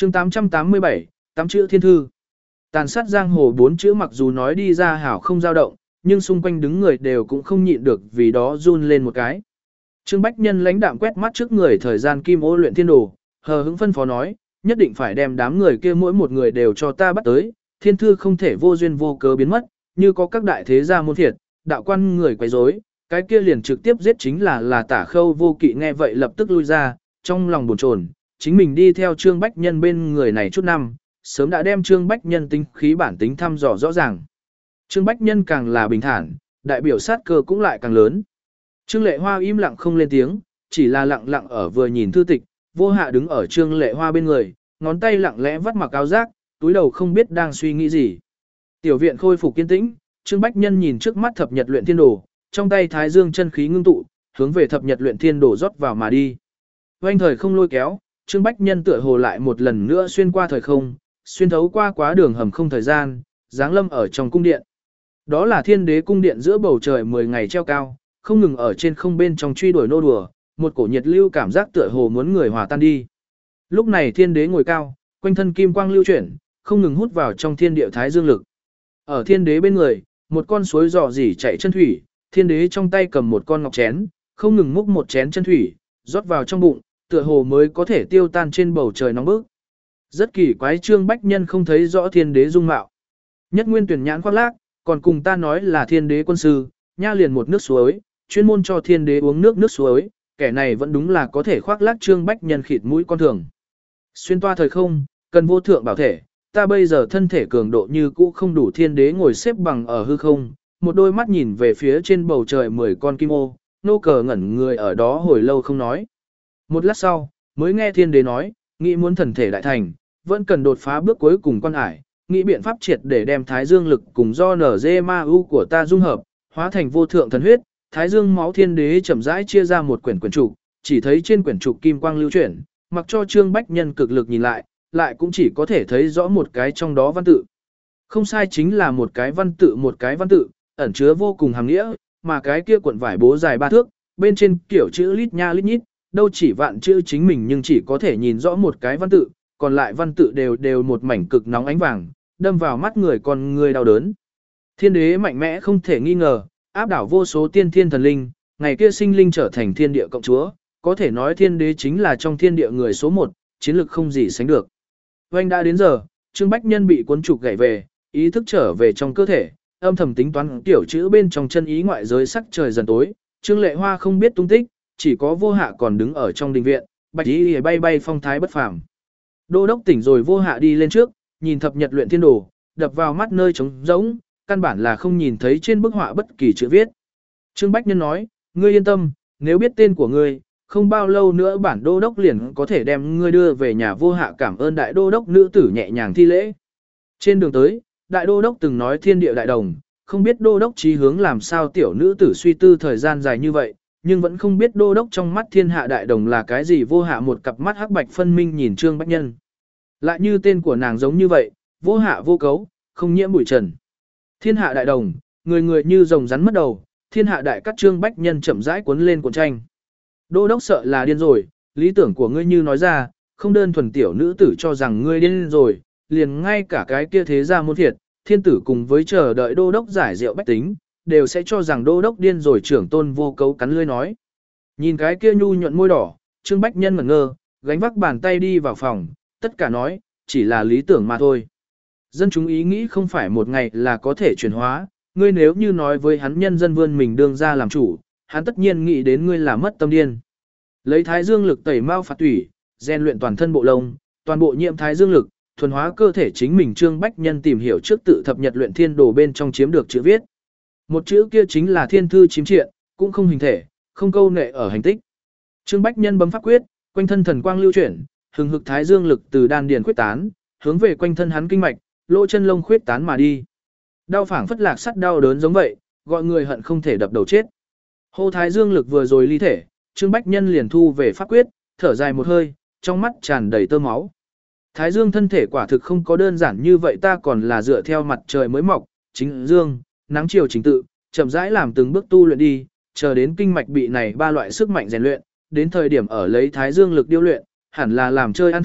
chương 887, tám chữ thiên thư. Tàn sát giang hồ 4 chữ mặc dù nói đi ra hảo không dao động, nhưng xung quanh đứng người đều cũng không nhịn được vì đó run lên một cái. Trương Bách Nhân lãnh đạm quét mắt trước người thời gian kim ô luyện thiên đồ, hờ hững phân phó nói, nhất định phải đem đám người kia mỗi một người đều cho ta bắt tới, thiên thư không thể vô duyên vô cớ biến mất, như có các đại thế gia môn thiệt, đạo quan người quấy rối, cái kia liền trực tiếp giết chính là Tả Khâu Vô Kỵ nghe vậy lập tức lui ra, trong lòng buồn chồn, chính mình đi theo Trương Bách Nhân bên người này chút năm, sớm đã đem Trương Bách Nhân tính khí bản tính thăm dò rõ ràng. Trương Bách Nhân càng là bình thản, đại biểu sát cơ cũng lại càng lớn. Trương Lệ Hoa im lặng không lên tiếng, chỉ là lặng lặng ở vừa nhìn thư tịch, Vô Hạ đứng ở Trương Lệ Hoa bên người, ngón tay lặng lẽ vắt mặc áo giác, túi đầu không biết đang suy nghĩ gì. Tiểu viện khôi phục kiên tĩnh, Trương Bách Nhân nhìn trước mắt thập nhật luyện thiên đồ, trong tay thái dương chân khí ngưng tụ, hướng về thập nhật luyện thiên đồ rót vào mà đi. Oanh thời không lôi kéo, Trương Bách Nhân tựa hồ lại một lần nữa xuyên qua thời không, xuyên thấu qua quá đường hầm không thời gian, giáng lâm ở trong cung điện. Đó là Thiên Đế cung điện giữa bầu trời 10 ngày treo cao, không ngừng ở trên không bên trong truy đuổi nô đùa, một cổ nhiệt lưu cảm giác tựa hồ muốn người hòa tan đi. Lúc này Thiên Đế ngồi cao, quanh thân kim quang lưu chuyển, không ngừng hút vào trong thiên địa thái dương lực. Ở Thiên Đế bên người, một con suối rò rỉ chảy chân thủy, Thiên Đế trong tay cầm một con ngọc chén, không ngừng múc một chén chân thủy, rót vào trong bụng, tựa hồ mới có thể tiêu tan trên bầu trời nóng bức. Rất kỳ quái, Trương Bách Nhân không thấy rõ Thiên Đế dung mạo. Nhất Nguyên tuyển nhãn khoác lác, còn cùng ta nói là Thiên Đế quân sư, nha liền một nước suối, chuyên môn cho Thiên Đế uống nước suối, kẻ này vẫn đúng là có thể khoác lác Trương Bách Nhân khịt mũi con thường. Xuyên toa thời không, cần vô thượng bảo thể, ta bây giờ thân thể cường độ như cũ không đủ. Thiên Đế ngồi xếp bằng ở hư không, một đôi mắt nhìn về phía trên bầu trời 10 con kim ô, nô cờ ngẩn người ở đó hồi lâu không nói. Một lát sau, mới nghe Thiên Đế nói, nghĩ muốn thần thể đại thành, vẫn cần đột phá bước cuối cùng quan hải, nghĩ biện pháp triệt để đem thái dương lực cùng do NG ma u của ta dung hợp, hóa thành vô thượng thần huyết. Thái dương máu. Thiên Đế chậm rãi chia ra một quyển trục, chỉ thấy trên quyển trục kim quang lưu chuyển, mặc cho Trương Bách Nhân cực lực nhìn lại, lại cũng chỉ có thể thấy rõ một cái trong đó văn tự. Không sai, chính là một cái văn tự, ẩn chứa vô cùng hàm nghĩa, mà cái kia cuộn vải bố dài 3 thước, bên trên kiểu chữ lít nha lít nhít, đâu chỉ vạn chữ chính mình nhưng chỉ có thể nhìn rõ một cái văn tự, còn lại văn tự đều một mảnh cực nóng ánh vàng, đâm vào mắt người con người đau đớn. Thiên Đế mạnh mẽ không thể nghi ngờ, áp đảo vô số tiên thiên thần linh, ngày kia sinh linh trở thành thiên địa cộng chúa, có thể nói Thiên Đế chính là trong thiên địa người số 1, chiến lực không gì sánh được. Oanh đã đến giờ, Trương Bách Nhân bị cuốn trục gãy về, ý thức trở về trong cơ thể, âm thầm tính toán tiểu chữ bên trong chân ý ngoại giới. Sắc trời dần tối, Trương Lệ Hoa không biết tung tích, chỉ có Vô Hạ còn đứng ở trong đình viện, bạch y bay bay phong thái bất phàm. Đô đốc tỉnh rồi. Vô Hạ đi lên trước, nhìn thập nhật luyện thiên đồ, đập vào mắt nơi trống rỗng, căn bản là không nhìn thấy trên bức họa bất kỳ chữ viết. Trương Bách Nhân nói, ngươi yên tâm, nếu biết tên của ngươi, không bao lâu nữa bản đô đốc liền có thể đem ngươi đưa về nhà. Vô Hạ cảm ơn đại đô đốc. Nữ tử nhẹ nhàng thi lễ. Trên đường tới, đại đô đốc từng nói thiên địa đại đồng, không biết đô đốc chí hướng làm sao. Tiểu nữ tử suy tư thời gian dài như vậy, nhưng vẫn không biết đô đốc trong mắt thiên hạ đại đồng là cái gì. Vô Hạ một cặp mắt hắc bạch phân minh nhìn Trương Bách Nhân. Lại như tên của nàng giống như vậy, vô hạ vô cấu, không nhiễm bụi trần. Thiên hạ đại đồng, người người như rồng rắn mất đầu, thiên hạ đại cắt. Trương Bách Nhân chậm rãi cuốn lên cuộn tranh. Đô đốc sợ là điên rồi, lý tưởng của ngươi như nói ra, không đơn thuần tiểu nữ tử cho rằng ngươi điên rồi, liền ngay cả cái kia thế gia môn thiệt, thiên tử cùng với chờ đợi đô đốc giải rượu bách tính, đều sẽ cho rằng đô đốc điên rồi. Trưởng tôn Vô Cấu cắn lưỡi nói. Nhìn cái kia nhu nhuận môi đỏ, Trương Bách Nhân ngẩn ngơ, gánh vác bàn tay đi vào phòng, tất cả nói, chỉ là lý tưởng mà thôi. Dân chúng ý nghĩ không phải một ngày là có thể chuyển hóa, ngươi nếu như nói với hắn nhân dân vươn mình đương ra làm chủ, hắn tất nhiên nghĩ đến ngươi là mất tâm điên. Lấy thái dương lực tẩy mao phạt tủy, rèn luyện toàn thân bộ lông, toàn bộ nhiễm thái dương lực, thuần hóa cơ thể chính mình. Trương Bách Nhân tìm hiểu trước tự thập nhật luyện thiên đồ bên trong chiếm được chữ viết. Một chữ kia chính là thiên thư chiếm triện, cũng không hình thể, không câu nệ ở hành tích. Trương Bách Nhân bấm pháp quyết, quanh thân thần quang lưu chuyển, hừng hực thái dương lực từ đan điền khuyết tán, hướng về quanh thân hắn kinh mạch, lỗ chân lông khuyết tán mà đi. Đau phảng phất lạc sắt đau đớn giống vậy, gọi người hận không thể đập đầu chết. Hô thái dương lực vừa rồi ly thể, Trương Bách Nhân liền thu về pháp quyết, thở dài một hơi, trong mắt tràn đầy tơ máu. Thái dương thân thể quả thực không có đơn giản như vậy, ta còn là dựa theo mặt trời mới mọc, chính dương, nắng chiều chính tự, chậm rãi làm từng bước tu luyện đi, chờ đến kinh mạch bị này ba loại sức mạnh rèn luyện, đến thời điểm ở lấy thái dương lực điêu luyện, hẳn là làm chơi ăn thật,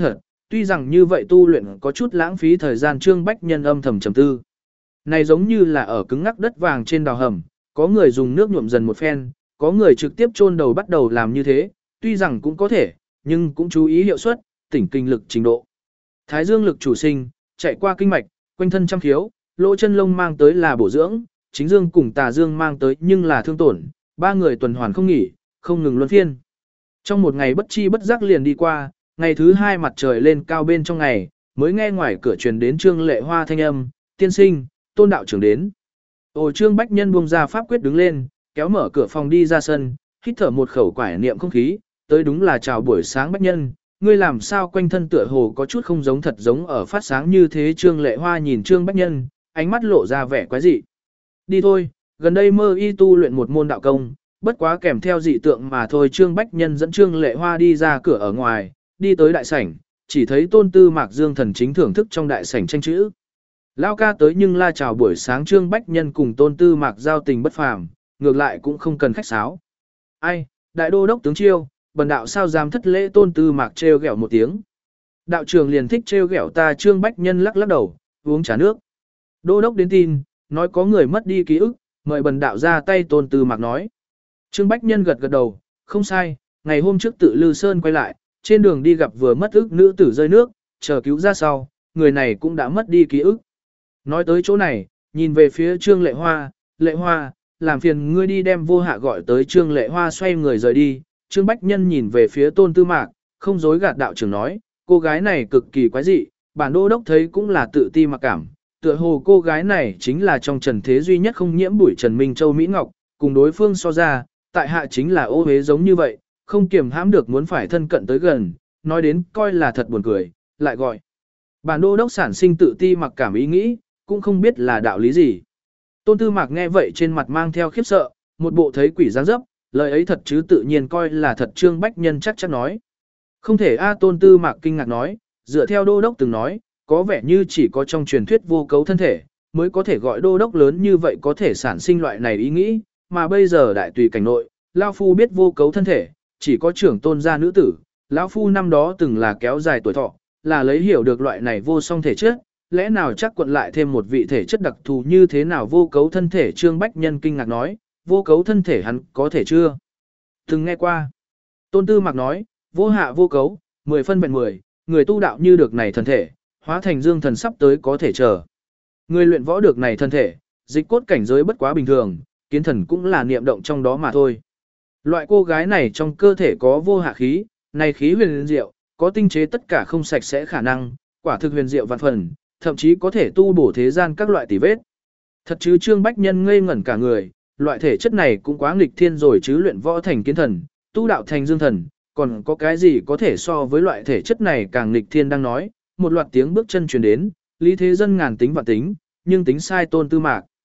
tuy rằng như vậy tu luyện có chút lãng phí thời gian. Trương Bách Nhân âm thầm trầm tư. Này giống như là ở cứng ngắc đất vàng trên đào hầm, có người dùng nước nhuộm dần một phen, có người trực tiếp chôn đầu bắt đầu làm như thế, tuy rằng cũng có thể, nhưng cũng chú ý hiệu suất, tỉnh kinh lực trình độ. Thái dương lực chủ sinh, chạy qua kinh mạch, quanh thân trăm khiếu, lỗ chân lông mang tới là bổ dưỡng, chính dương cùng tà dương mang tới nhưng là thương tổn, ba người tuần hoàn không nghỉ, không ngừng luân phiên. Trong một ngày bất chi bất giác liền đi qua, ngày thứ hai mặt trời lên cao bên trong ngày, mới nghe ngoài cửa truyền đến Trương Lệ Hoa thanh âm, tiên sinh, Tôn đạo trưởng đến. Ồ, Trương Bách Nhân buông ra pháp quyết đứng lên, kéo mở cửa phòng đi ra sân, hít thở một khẩu quải niệm không khí, tới đúng là chào buổi sáng Bách Nhân, ngươi làm sao quanh thân tựa hồ có chút không giống thật giống ở phát sáng như thế. Trương Lệ Hoa nhìn Trương Bách Nhân, ánh mắt lộ ra vẻ quái dị. Đi thôi, gần đây mơ y tu luyện một môn đạo công, bất quá kèm theo dị tượng mà thôi. Trương Bách Nhân dẫn Trương Lệ Hoa đi ra cửa ở ngoài, đi tới đại sảnh, chỉ thấy Tôn Tư Mạc Dương thần chính thưởng thức trong đại sảnh tranh chữ. Lao ca tới nhưng la chào buổi sáng. Trương Bách Nhân cùng Tôn Tư Mạc giao tình bất phàm, ngược lại cũng không cần khách sáo. Ai, đại đô đốc tướng chiêu, bần đạo sao dám thất lễ. Tôn Tư Mạc trêu ghẹo một tiếng. Đạo trưởng liền thích trêu ghẹo ta. Trương Bách Nhân lắc lắc đầu, uống trà nước. Đô đốc đến tin, nói có người mất đi ký ức, mời bần đạo ra tay. Tôn Tư Mạc nói. Trương Bách Nhân gật gật đầu, không sai, ngày hôm trước tự Lư Sơn quay lại, trên đường đi gặp vừa mất ức nữ tử rơi nước, chờ cứu ra sau, người này cũng đã mất đi ký ức. Nói tới chỗ này, nhìn về phía Trương Lệ Hoa, làm phiền ngươi đi đem Vô Hạ gọi tới. Trương Lệ Hoa xoay người rời đi. Trương Bách Nhân nhìn về phía Tôn Tư Mạc, không dối gạt đạo trưởng nói, cô gái này cực kỳ quái dị, bản đô đốc thấy cũng là tự ti mặc cảm, tựa hồ cô gái này chính là trong trần thế duy nhất không nhiễm bụi Trần Minh Châu Mỹ Ngọc, cùng đối phương so ra, tại hạ chính là ô hế giống như vậy, không kiềm hãm được muốn phải thân cận tới gần, nói đến coi là thật buồn cười, lại gọi. Bản đô đốc sản sinh tự ti mặc cảm ý nghĩ, cũng không biết là đạo lý gì. Tôn Tư Mạc nghe vậy trên mặt mang theo khiếp sợ, một bộ thấy quỷ dáng dấp, lời ấy thật chứ tự nhiên coi là thật. Trương Bách Nhân chắc chắn nói. Không thể a. Tôn Tư Mạc kinh ngạc nói, dựa theo đô đốc từng nói, có vẻ như chỉ có trong truyền thuyết vô cấu thân thể, mới có thể gọi đô đốc lớn như vậy có thể sản sinh loại này ý nghĩ, mà bây giờ đại tùy cảnh nội, Lao Phu biết vô cấu thân thể, chỉ có trưởng tôn gia nữ tử, Lão Phu năm đó từng là kéo dài tuổi thọ, là lấy hiểu được loại này vô song thể chất, lẽ nào chắc quận lại thêm một vị thể chất đặc thù như thế nào vô cấu thân thể. Trương Bách Nhân kinh ngạc nói, vô cấu thân thể hắn có thể chưa? Từng nghe qua. Tôn Tư Mạc nói, vô hạ vô cấu, 10 phân vẹn 10, người tu đạo như được này thân thể, hóa thành dương thần sắp tới có thể chờ. Người luyện võ được này thân thể, dịch cốt cảnh giới bất quá bình thường, kiến thần cũng là niệm động trong đó mà thôi. Loại cô gái này trong cơ thể có vô hạ khí, này khí huyền diệu, có tinh chế tất cả không sạch sẽ khả năng, quả thực huyền diệu vạn phần, thậm chí có thể tu bổ thế gian các loại tỉ vết. Thật chứ. Trương Bách Nhân ngây ngẩn cả người, loại thể chất này cũng quá nghịch thiên rồi chứ, luyện võ thành kiến thần, tu đạo thành dương thần, còn có cái gì có thể so với loại thể chất này càng nghịch thiên. Đang nói, một loạt tiếng bước chân truyền đến, Lý Thế Dân ngàn tính vạn tính, nhưng tính sai Tôn Tư Mạc.